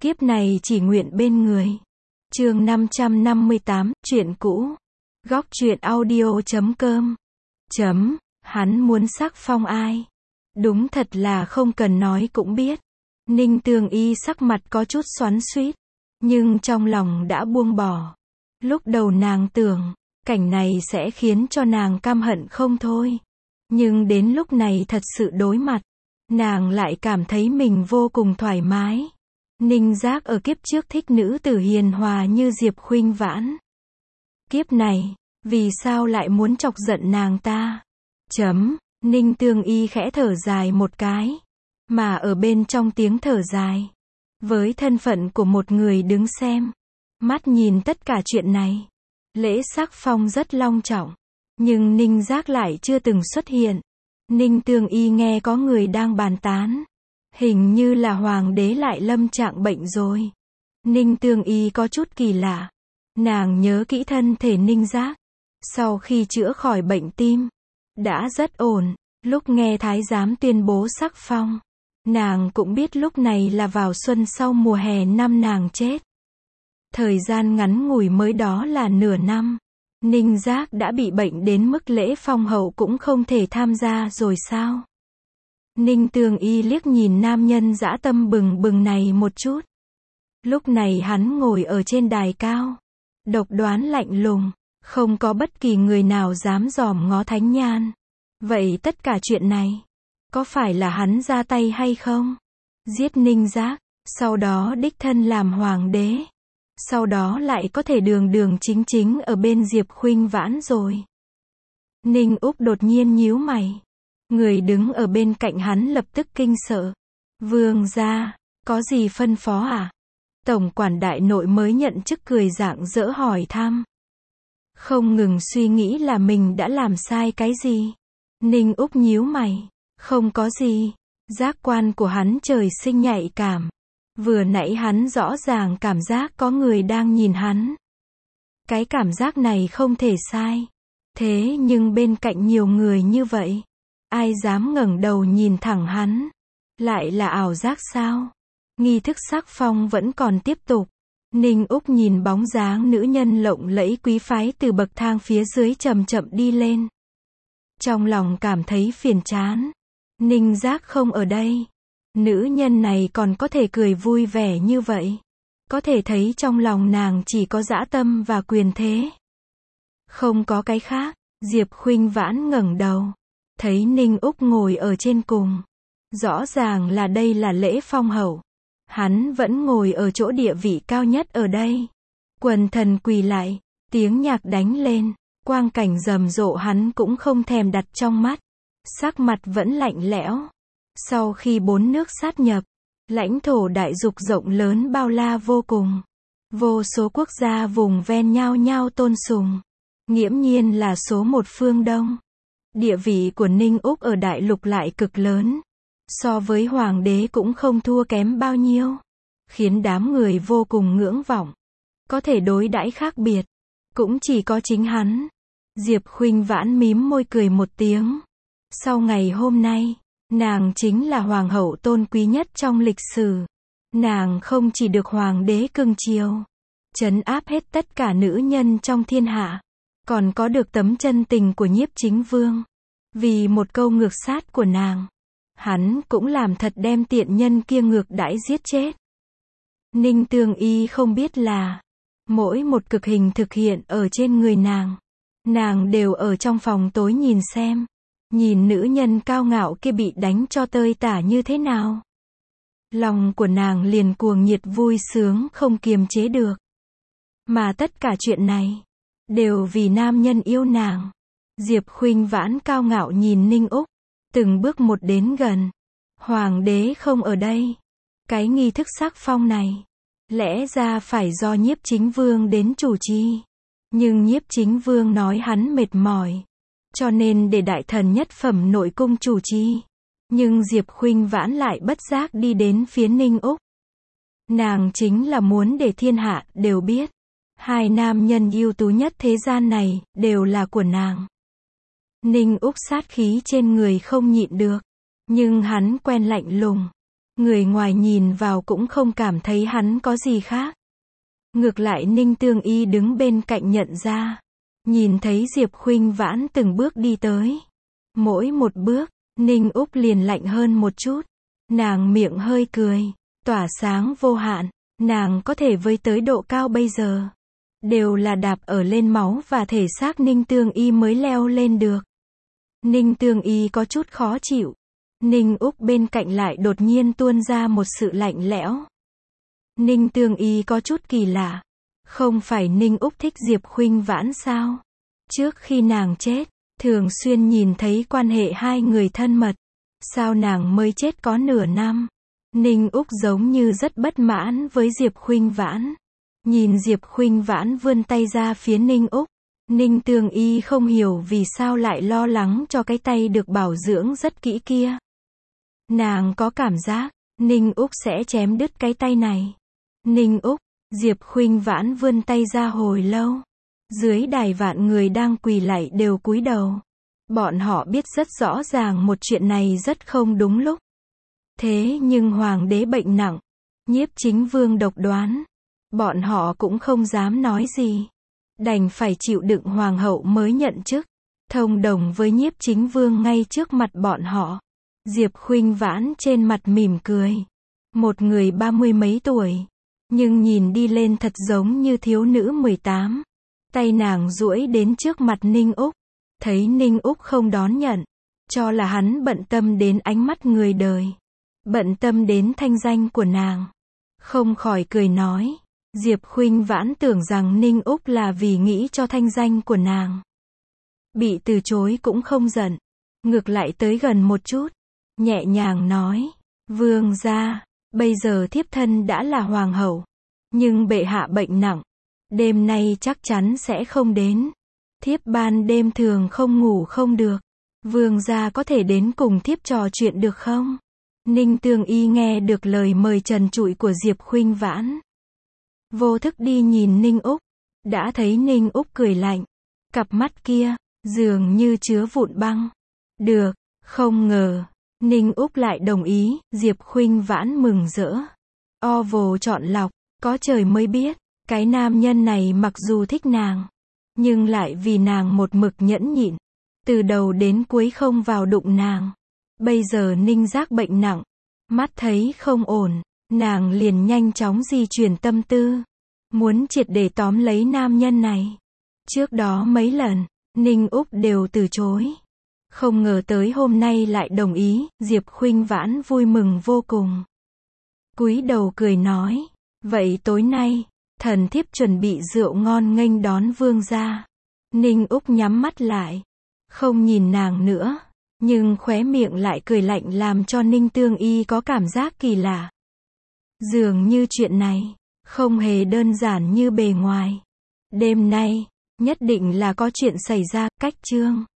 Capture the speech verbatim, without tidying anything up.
Kiếp này chỉ nguyện bên người. Chương năm trăm năm mươi tám, chuyện cũ. Góc truyện audio chấm com. Chấm, hắn muốn sắc phong ai? Đúng thật là không cần nói cũng biết. Ninh Tường Y sắc mặt có chút xoắn xuýt, nhưng trong lòng đã buông bỏ. Lúc đầu nàng tưởng, cảnh này sẽ khiến cho nàng căm hận không thôi. Nhưng đến lúc này thật sự đối mặt, nàng lại cảm thấy mình vô cùng thoải mái. Ninh Giác ở kiếp trước thích nữ tử hiền hòa như Diệp Khuynh Vãn. Kiếp này, vì sao lại muốn chọc giận nàng ta? Chấm, Ninh Tường Y khẽ thở dài một cái. Mà ở bên trong tiếng thở dài, với thân phận của một người đứng xem, mắt nhìn tất cả chuyện này, lễ sắc phong rất long trọng, nhưng Ninh Giác lại chưa từng xuất hiện. Ninh Tường Y nghe có người đang bàn tán, hình như là hoàng đế lại lâm trạng bệnh rồi. Ninh Tường Y có chút kỳ lạ, nàng nhớ kỹ thân thể Ninh Giác, sau khi chữa khỏi bệnh tim, đã rất ổn. Lúc nghe thái giám tuyên bố sắc phong, nàng cũng biết lúc này là vào xuân sau mùa hè năm nàng chết. Thời gian ngắn ngủi mới đó là nửa năm, Ninh Giác đã bị bệnh đến mức lễ phong hậu cũng không thể tham gia rồi sao? Ninh Tường Y liếc nhìn nam nhân dã tâm bừng bừng này một chút. Lúc này hắn ngồi ở trên đài cao, độc đoán lạnh lùng, không có bất kỳ người nào dám dòm ngó thánh nhan. Vậy tất cả chuyện này, có phải là hắn ra tay hay không? Giết Ninh Giác, sau đó đích thân làm hoàng đế, sau đó lại có thể đường đường chính chính ở bên Diệp Khuynh Vãn rồi. Ninh Úc đột nhiên nhíu mày. Người đứng ở bên cạnh hắn lập tức kinh sợ. Vương gia, có gì phân phó à? Tổng quản đại nội mới nhận chức cười rạng rỡ hỏi thăm. Không ngừng suy nghĩ là mình đã làm sai cái gì. Ninh Úc nhíu mày. Không có gì. Giác quan của hắn trời sinh nhạy cảm. Vừa nãy hắn rõ ràng cảm giác có người đang nhìn hắn. Cái cảm giác này không thể sai. Thế nhưng bên cạnh nhiều người như vậy, ai dám ngẩng đầu nhìn thẳng hắn? Lại là ảo giác sao? Nghi thức sắc phong vẫn còn tiếp tục. Ninh Úc nhìn bóng dáng nữ nhân lộng lẫy quý phái từ bậc thang phía dưới chậm chậm đi lên. Trong lòng cảm thấy phiền chán. Ninh Giác không ở đây. Nữ nhân này còn có thể cười vui vẻ như vậy. Có thể thấy trong lòng nàng chỉ có dã tâm và quyền thế. Không có cái khác. Diệp Khuynh Vãn ngẩng đầu, thấy Ninh Úc ngồi ở trên cùng. Rõ ràng là đây là lễ phong hậu. Hắn vẫn ngồi ở chỗ địa vị cao nhất ở đây. Quần thần quỳ lại, tiếng nhạc đánh lên, quang cảnh rầm rộ hắn cũng không thèm đặt trong mắt. Sắc mặt vẫn lạnh lẽo. Sau khi bốn nước sát nhập, lãnh thổ đại dục rộng lớn bao la vô cùng. Vô số quốc gia vùng ven nhao nhao tôn sùng. Nghiễm nhiên là số một phương Đông. Địa vị của Ninh Úc ở đại lục lại cực lớn. So với hoàng đế cũng không thua kém bao nhiêu. Khiến đám người vô cùng ngưỡng vọng. Có thể đối đãi khác biệt. Cũng chỉ có chính hắn. Diệp Khuynh Vãn mím môi cười một tiếng. Sau ngày hôm nay, nàng chính là hoàng hậu tôn quý nhất trong lịch sử. Nàng không chỉ được hoàng đế cưng chiều, trấn áp hết tất cả nữ nhân trong thiên hạ, còn có được tấm chân tình của Nhiếp Chính Vương. Vì một câu ngược sát của nàng, hắn cũng làm thật đem tiện nhân kia ngược đãi giết chết. Ninh Tường Y không biết là, mỗi một cực hình thực hiện ở trên người nàng, nàng đều ở trong phòng tối nhìn xem, nhìn nữ nhân cao ngạo kia bị đánh cho tơi tả như thế nào. Lòng của nàng liền cuồng nhiệt vui sướng không kiềm chế được. Mà tất cả chuyện này, đều vì nam nhân yêu nàng. Diệp Khuynh Vãn cao ngạo nhìn Ninh Úc, từng bước một đến gần. Hoàng đế không ở đây. Cái nghi thức sắc phong này, lẽ ra phải do Nhiếp Chính Vương đến chủ trì. Nhưng Nhiếp Chính Vương nói hắn mệt mỏi, cho nên để đại thần nhất phẩm nội cung chủ trì. Nhưng Diệp Khuynh Vãn lại bất giác đi đến phía Ninh Úc. Nàng chính là muốn để thiên hạ đều biết, hai nam nhân ưu tú nhất thế gian này, đều là của nàng. Ninh Úc sát khí trên người không nhịn được, nhưng hắn quen lạnh lùng. Người ngoài nhìn vào cũng không cảm thấy hắn có gì khác. Ngược lại Ninh Tương Y đứng bên cạnh nhận ra. Nhìn thấy Diệp Khuynh Vãn từng bước đi tới. Mỗi một bước, Ninh Úc liền lạnh hơn một chút. Nàng miệng hơi cười, tỏa sáng vô hạn. Nàng có thể với tới độ cao bây giờ. Đều là đạp ở lên máu và thể xác Ninh Tương Y mới leo lên được. Ninh Tương Y có chút khó chịu. Ninh Úc bên cạnh lại đột nhiên tuôn ra một sự lạnh lẽo. Ninh Tương Y có chút kỳ lạ. Không phải Ninh Úc thích Diệp Khuynh Vãn sao? Trước khi nàng chết, thường xuyên nhìn thấy quan hệ hai người thân mật. Sao nàng mới chết có nửa năm? Ninh Úc giống như rất bất mãn với Diệp Khuynh Vãn. Nhìn Diệp Khuynh Vãn vươn tay ra phía Ninh Úc. Ninh Tương Y không hiểu vì sao lại lo lắng cho cái tay được bảo dưỡng rất kỹ kia. Nàng có cảm giác, Ninh Úc sẽ chém đứt cái tay này. Ninh Úc, Diệp Khuynh Vãn vươn tay ra hồi lâu. Dưới đài vạn người đang quỳ lạy đều cúi đầu. Bọn họ biết rất rõ ràng một chuyện này rất không đúng lúc. Thế nhưng hoàng đế bệnh nặng, Nhiếp Chính Vương độc đoán. Bọn họ cũng không dám nói gì. Đành phải chịu đựng hoàng hậu mới nhận chức. Thông đồng với Nhiếp Chính Vương ngay trước mặt bọn họ. Diệp Khuynh Vãn trên mặt mỉm cười. Một người ba mươi mấy tuổi. Nhưng nhìn đi lên thật giống như thiếu nữ mười tám. Tay nàng duỗi đến trước mặt Ninh Úc. Thấy Ninh Úc không đón nhận. Cho là hắn bận tâm đến ánh mắt người đời. Bận tâm đến thanh danh của nàng. Không khỏi cười nói. Diệp Khuynh Vãn tưởng rằng Ninh Úc là vì nghĩ cho thanh danh của nàng. Bị từ chối cũng không giận. Ngược lại tới gần một chút. Nhẹ nhàng nói. Vương gia, bây giờ thiếp thân đã là hoàng hậu. Nhưng bệ hạ bệnh nặng. Đêm nay chắc chắn sẽ không đến. Thiếp ban đêm thường không ngủ không được. Vương gia có thể đến cùng thiếp trò chuyện được không? Ninh Tương Y nghe được lời mời trần trụi của Diệp Khuynh Vãn. Vô thức đi nhìn Ninh Úc. Đã thấy Ninh Úc cười lạnh. Cặp mắt kia, dường như chứa vụn băng. Được, không ngờ. Ninh Úc lại đồng ý, Diệp Khuynh Vãn mừng rỡ. O vồ chọn lọc, có trời mới biết. Cái nam nhân này mặc dù thích nàng. Nhưng lại vì nàng một mực nhẫn nhịn. Từ đầu đến cuối không vào đụng nàng. Bây giờ Ninh Giác bệnh nặng. Mắt thấy không ổn. Nàng liền nhanh chóng di chuyển tâm tư. Muốn triệt để tóm lấy nam nhân này. Trước đó mấy lần, Ninh Úc đều từ chối. Không ngờ tới hôm nay lại đồng ý, Diệp Khuynh Vãn vui mừng vô cùng. Cúi đầu cười nói, vậy tối nay, thần thiếp chuẩn bị rượu ngon nghênh đón vương gia. Ninh Úc nhắm mắt lại, không nhìn nàng nữa, nhưng khóe miệng lại cười lạnh làm cho Ninh Tương Y có cảm giác kỳ lạ. Dường như chuyện này, không hề đơn giản như bề ngoài. Đêm nay, nhất định là có chuyện xảy ra, cách chương.